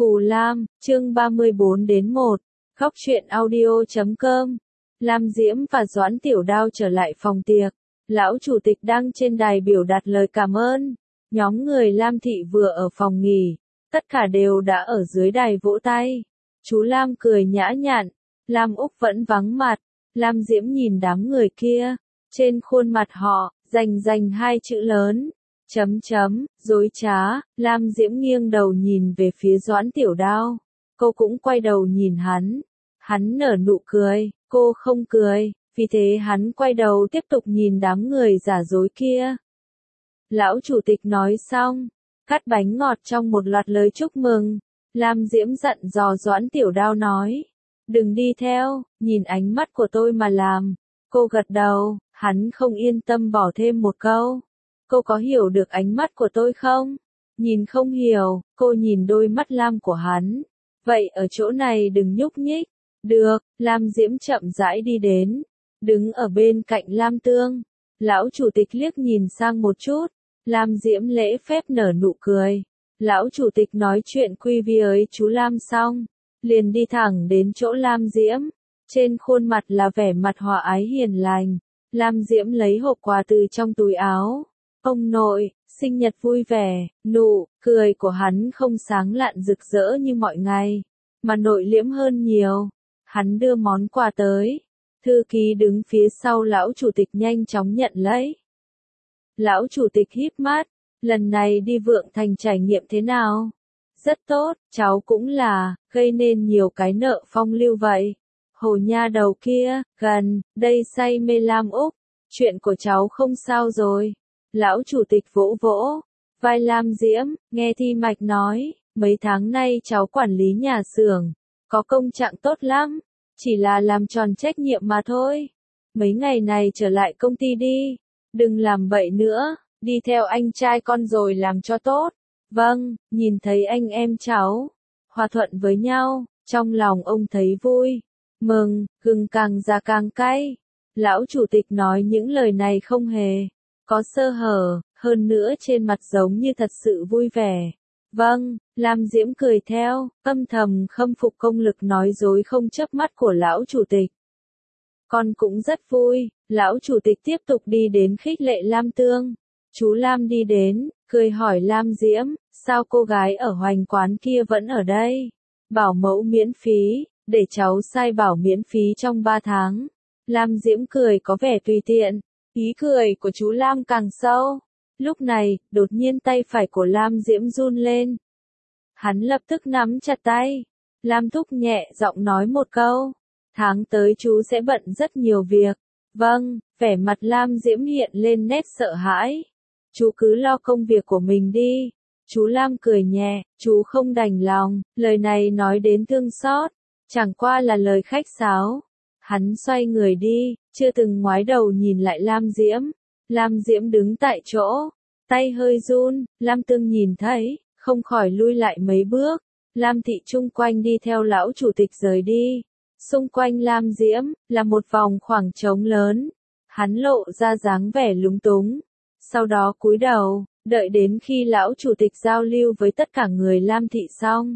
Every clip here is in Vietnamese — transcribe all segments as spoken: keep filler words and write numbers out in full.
Phù Lam, chương ba mươi bốn đến một, góc truyện audio chấm com. Lam Diễm và Doãn Tiểu Đao trở lại phòng tiệc. Lão chủ tịch đang trên đài biểu đạt lời cảm ơn. Nhóm người Lam Thị vừa ở phòng nghỉ, tất cả đều đã ở dưới đài vỗ tay. Chú Lam cười nhã nhặn, Lam Úc vẫn vắng mặt. Lam Diễm nhìn đám người kia, trên khuôn mặt họ, rành rành hai chữ lớn. Chấm chấm, dối trá. Lam Diễm nghiêng đầu nhìn về phía Doãn Tiểu Đao. Cô cũng quay đầu nhìn hắn. Hắn nở nụ cười, cô không cười, vì thế hắn quay đầu tiếp tục nhìn đám người giả dối kia. Lão chủ tịch nói xong, cắt bánh ngọt trong một loạt lời chúc mừng. Lam Diễm dặn dò Doãn Tiểu Đao nói, đừng đi theo, nhìn ánh mắt của tôi mà làm. Cô gật đầu, hắn không yên tâm bỏ thêm một câu. Cô có hiểu được ánh mắt của tôi không? Nhìn không hiểu, cô nhìn đôi mắt lam của hắn. Vậy ở chỗ này đừng nhúc nhích. Được, Lam Diễm chậm rãi đi đến. Đứng ở bên cạnh Lam Tương. Lão chủ tịch liếc nhìn sang một chút. Lam Diễm lễ phép nở nụ cười. Lão chủ tịch nói chuyện quy với chú Lam xong. Liền đi thẳng đến chỗ Lam Diễm. Trên khuôn mặt là vẻ mặt hòa ái hiền lành. Lam Diễm lấy hộp quà từ trong túi áo. Ông nội, sinh nhật vui vẻ. Nụ cười của hắn không sáng lạn rực rỡ như mọi ngày, mà nội liễm hơn nhiều. Hắn đưa món quà tới. Thư ký đứng phía sau lão chủ tịch nhanh chóng nhận lấy. Lão chủ tịch híp mắt. Lần này đi Vượng Thành trải nghiệm thế nào? Rất tốt, cháu cũng là, gây nên nhiều cái nợ phong lưu vậy. Hồ nha đầu kia, gần, đây say mê Lam Úc. Chuyện của cháu không sao rồi. Lão chủ tịch vỗ vỗ vai Lam Diễm, nghe Thi Mạch nói, mấy tháng nay cháu quản lý nhà xưởng, có công trạng tốt lắm, chỉ là làm tròn trách nhiệm mà thôi. Mấy ngày này trở lại công ty đi, đừng làm bậy nữa, đi theo anh trai con rồi làm cho tốt. Vâng, nhìn thấy anh em cháu hòa thuận với nhau, trong lòng ông thấy vui, mừng, gừng càng già càng cay. Lão chủ tịch nói những lời này không hề có sơ hở, hơn nữa trên mặt giống như thật sự vui vẻ. Vâng, Lam Diễm cười theo, âm thầm khâm phục công lực nói dối không chớp mắt của lão chủ tịch. Con cũng rất vui. Lão chủ tịch tiếp tục đi đến khích lệ Lam Tương. Chú Lam đi đến, cười hỏi Lam Diễm, sao cô gái ở Hoành quán kia vẫn ở đây? Bảo mẫu miễn phí, để cháu sai bảo miễn phí trong ba tháng. Lam Diễm cười có vẻ tùy tiện. Ý cười của chú Lam càng sâu. Lúc này, đột nhiên tay phải của Lam Diễm run lên. Hắn lập tức nắm chặt tay. Lam Thúc nhẹ giọng nói một câu. Tháng tới chú sẽ bận rất nhiều việc. Vâng, vẻ mặt Lam Diễm hiện lên nét sợ hãi. Chú cứ lo công việc của mình đi. Chú Lam cười nhẹ, chú không đành lòng. Lời này nói đến thương xót, chẳng qua là lời khách sáo. Hắn xoay người đi, chưa từng ngoái đầu nhìn lại Lam Diễm. Lam Diễm đứng tại chỗ, tay hơi run. Lam Tương nhìn thấy, không khỏi lui lại mấy bước. Lam Thị chung quanh đi theo lão chủ tịch rời đi. Xung quanh Lam Diễm, là một vòng khoảng trống lớn. Hắn lộ ra dáng vẻ lúng túng. Sau đó cúi đầu, đợi đến khi lão chủ tịch giao lưu với tất cả người Lam Thị xong.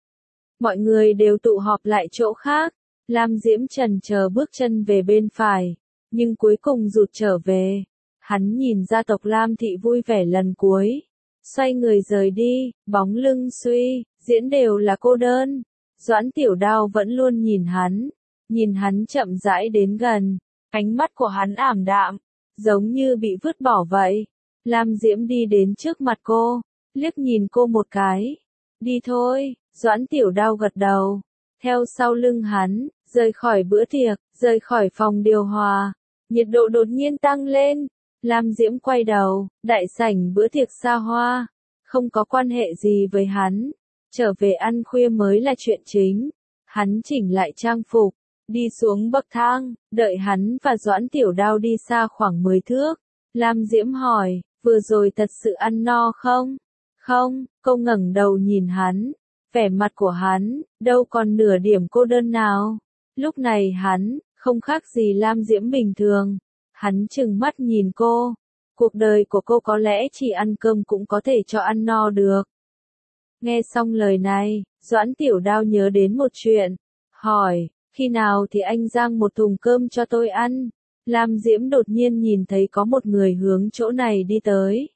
Mọi người đều tụ họp lại chỗ khác. Lam Diễm chần chờ bước chân về bên phải, nhưng cuối cùng rụt trở về. Hắn nhìn gia tộc Lam Thị vui vẻ lần cuối, xoay người rời đi, bóng lưng suy, diễn đều là cô đơn. Doãn Tiểu Đao vẫn luôn nhìn hắn, nhìn hắn chậm rãi đến gần, ánh mắt của hắn ảm đạm, giống như bị vứt bỏ vậy. Lam Diễm đi đến trước mặt cô, liếc nhìn cô một cái. Đi thôi, Doãn Tiểu Đao gật đầu. Theo sau lưng hắn, rời khỏi bữa tiệc, rời khỏi phòng điều hòa. Nhiệt độ đột nhiên tăng lên. Lam Diễm quay đầu, đại sảnh bữa tiệc xa hoa. Không có quan hệ gì với hắn. Trở về ăn khuya mới là chuyện chính. Hắn chỉnh lại trang phục, đi xuống bậc thang, đợi hắn và Doãn Tiểu Đao đi xa khoảng mười thước. Lam Diễm hỏi, vừa rồi thật sự ăn no không? Không, cô ngẩng đầu nhìn hắn. Vẻ mặt của hắn, đâu còn nửa điểm cô đơn nào. Lúc này hắn, không khác gì Lam Diễm bình thường. Hắn trừng mắt nhìn cô. Cuộc đời của cô có lẽ chỉ ăn cơm cũng có thể cho ăn no được. Nghe xong lời này, Doãn Tiểu Đao nhớ đến một chuyện, hỏi, khi nào thì anh rang một thùng cơm cho tôi ăn? Lam Diễm đột nhiên nhìn thấy có một người hướng chỗ này đi tới.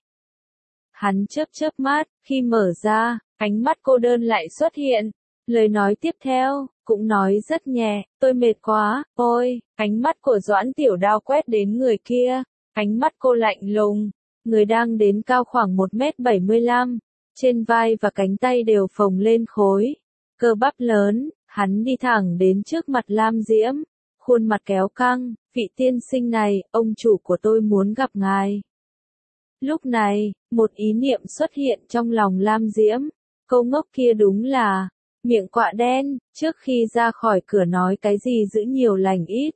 Hắn chớp chớp mắt, khi mở ra, ánh mắt cô đơn lại xuất hiện. Lời nói tiếp theo, cũng nói rất nhẹ, tôi mệt quá, ôi, ánh mắt của Doãn Tiểu Đao quét đến người kia, ánh mắt cô lạnh lùng, người đang đến cao khoảng một mét bảy mươi lăm, trên vai và cánh tay đều phồng lên khối, cơ bắp lớn, hắn đi thẳng đến trước mặt Lam Diễm, khuôn mặt kéo căng, vị tiên sinh này, ông chủ của tôi muốn gặp ngài. Lúc này, một ý niệm xuất hiện trong lòng Lam Diễm, câu ngốc kia đúng là miệng quạ đen, trước khi ra khỏi cửa nói cái gì giữ nhiều lành ít.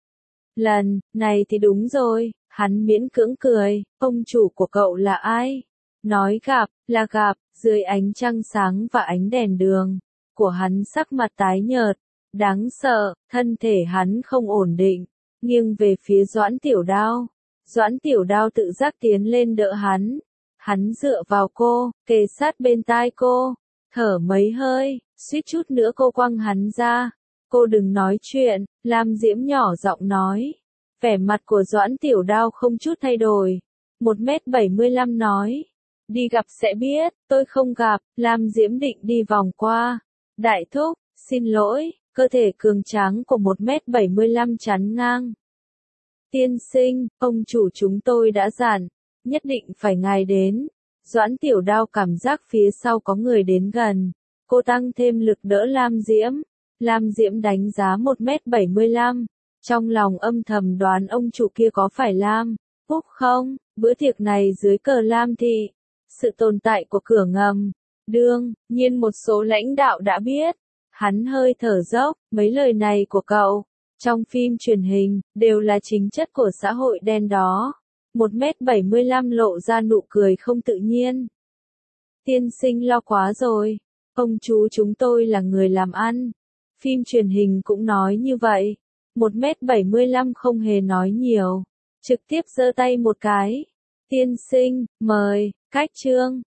Lần này thì đúng rồi, hắn miễn cưỡng cười, ông chủ của cậu là ai? Nói gặp, là gặp, dưới ánh trăng sáng và ánh đèn đường, của hắn sắc mặt tái nhợt, đáng sợ, thân thể hắn không ổn định, nghiêng về phía Doãn Tiểu Đao. Doãn Tiểu Đao tự giác tiến lên đỡ hắn, hắn dựa vào cô, kề sát bên tai cô, thở mấy hơi, suýt chút nữa cô quăng hắn ra. Cô đừng nói chuyện, Lam Diễm nhỏ giọng nói. Vẻ mặt của Doãn Tiểu Đao không chút thay đổi. một mét bảy mươi lăm nói. Đi gặp sẽ biết, tôi không gặp, Lam Diễm định đi vòng qua. Đại thúc, xin lỗi, cơ thể cường tráng của một mét bảy mươi lăm chắn ngang. Tiên sinh, ông chủ chúng tôi đã dặn, nhất định phải ngài đến. Doãn Tiểu Đao cảm giác phía sau có người đến gần. Cô tăng thêm lực đỡ Lam Diễm. Lam Diễm đánh giá một mét bảy mươi lăm. Trong lòng âm thầm đoán ông chủ kia có phải Lam Phúc không? Bữa tiệc này dưới cờ Lam Thị. Sự tồn tại của cửa ngầm. Đương nhiên một số lãnh đạo đã biết. Hắn hơi thở dốc, mấy lời này của cậu, trong phim truyền hình, đều là chính chất của xã hội đen đó. một mét bảy mươi lăm lộ ra nụ cười không tự nhiên. Tiên sinh lo quá rồi. Ông chú chúng tôi là người làm ăn. Phim truyền hình cũng nói như vậy. một mét bảy mươi lăm không hề nói nhiều. Trực tiếp giơ tay một cái. Tiên sinh, mời, cách trương.